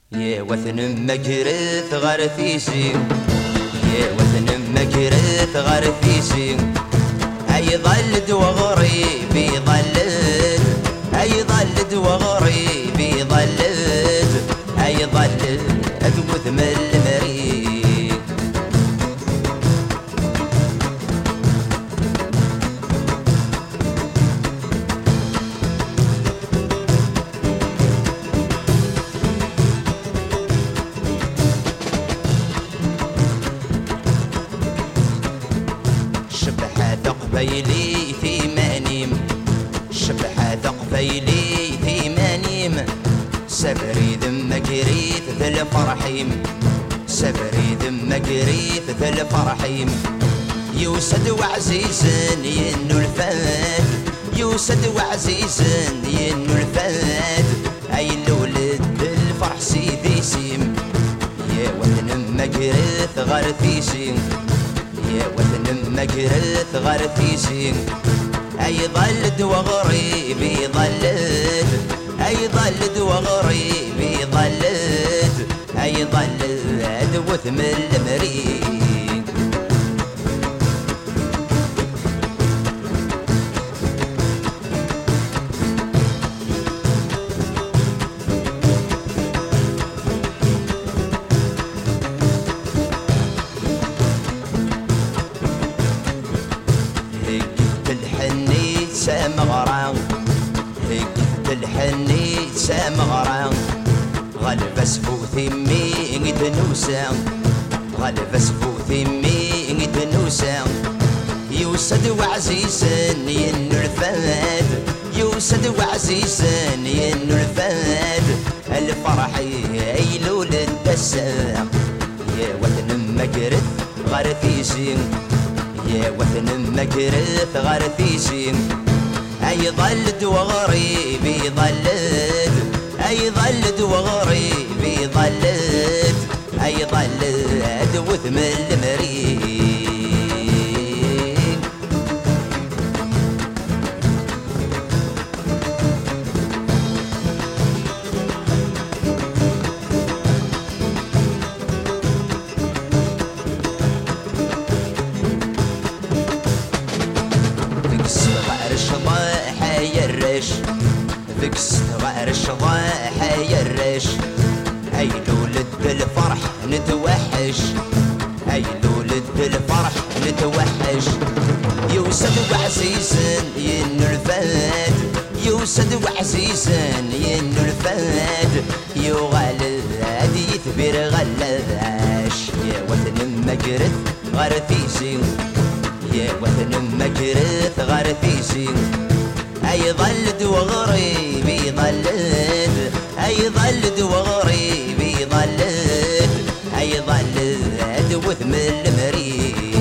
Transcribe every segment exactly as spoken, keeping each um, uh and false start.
يا وثن مقرث غرثيسي، يا وثن مقرث غرثيسي، أي ظلد وغريبي ظلد، أي ظلد وغريبي ظلد، أي ظلد أذوذ من المريض. قبيلي ثمانيم، شبحة قبيلي ثمانيم، سبري ذم قريت ذا الفرحيم، سبري ذم قريت ذا الفرحيم، يوسد وعزيز ينو الفاد، يوسد وعزيز ينو الفاد، أي الولد الفرح سيدي سيم، يا وثن مقرث غرثيسي، يا وثن مقرث غرثيسي، أي ظلد وغريبي ظلد، أي ظلد وغريبي ظلد، أي ظلد وثم المريض. سامغران هكت الحنيت سامغران، غلب اسفو ثمي دنوسا، غلب اسفو ثمي دنوسا، يوسد وعزيزا ينو الفاد، يوسد وعزيزا ينو الفاد، الفرح يلول الدسام، يا وثن مقرث غرثيسي، يا وثن مقرث غرثيسي، أي ظلد وغريبي ظلد، أي ظلد وغريبي ظلد، أي ظلد وثم المريض. ذيك الصغار الشضاحة يرش، أي لولد الفرح نتوحش، أي لولد الفرح نتوحش، يوسد وعزيزا ينو الفاد، يوسد وعزيزا ينو الفاد، يغلد يثبر غلاش، يا وثن مقرث غرثيسي، يا وثن مقرث غرثيسي، أي ظلد وغريبي ظلد، أي ظلد وغريبي ظلد، أي ظلد وثم المريض.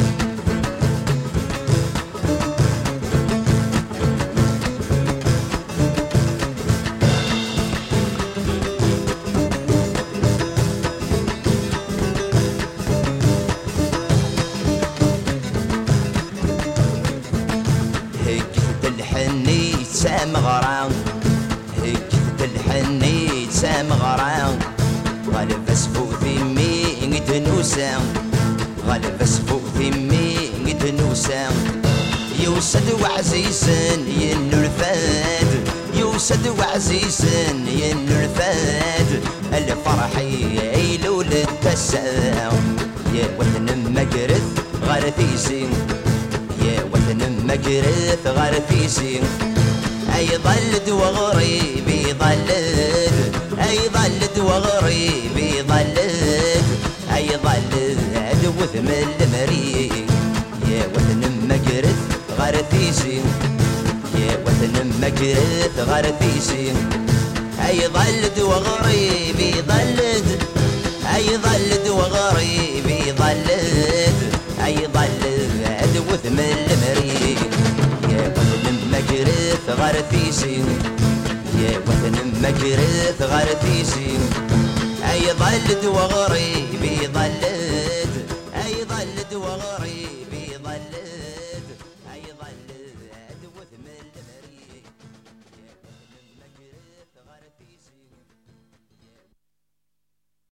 سامغران هكت الحنيت سامغران، غالب اسفو ثمي دنوسا، غالب اسفو ثمي دنوسا، يوسد وعزيزا ينو الفاد، يوسد وعزيزا ينو الفاد، الفرح يلول التسام، يا وثن مقرث غرثيسي، يا وثن مقرث غرثيسي، أي ظلد وغريبي ظلد، أي ظلد وغريبي ظلد، أي ظلد وثم المريض. يا وثن مقرث غرثيسي، يا وثن مقرث غرثيسي، أي ظلد وغريبي ظلد، أي ظلد وغريبي ظلد، أي ظلد وثم المريض. يا وثن مقرث غرثيسي، يا وثن مقرث غرثيسي، أي ظلد وغريبي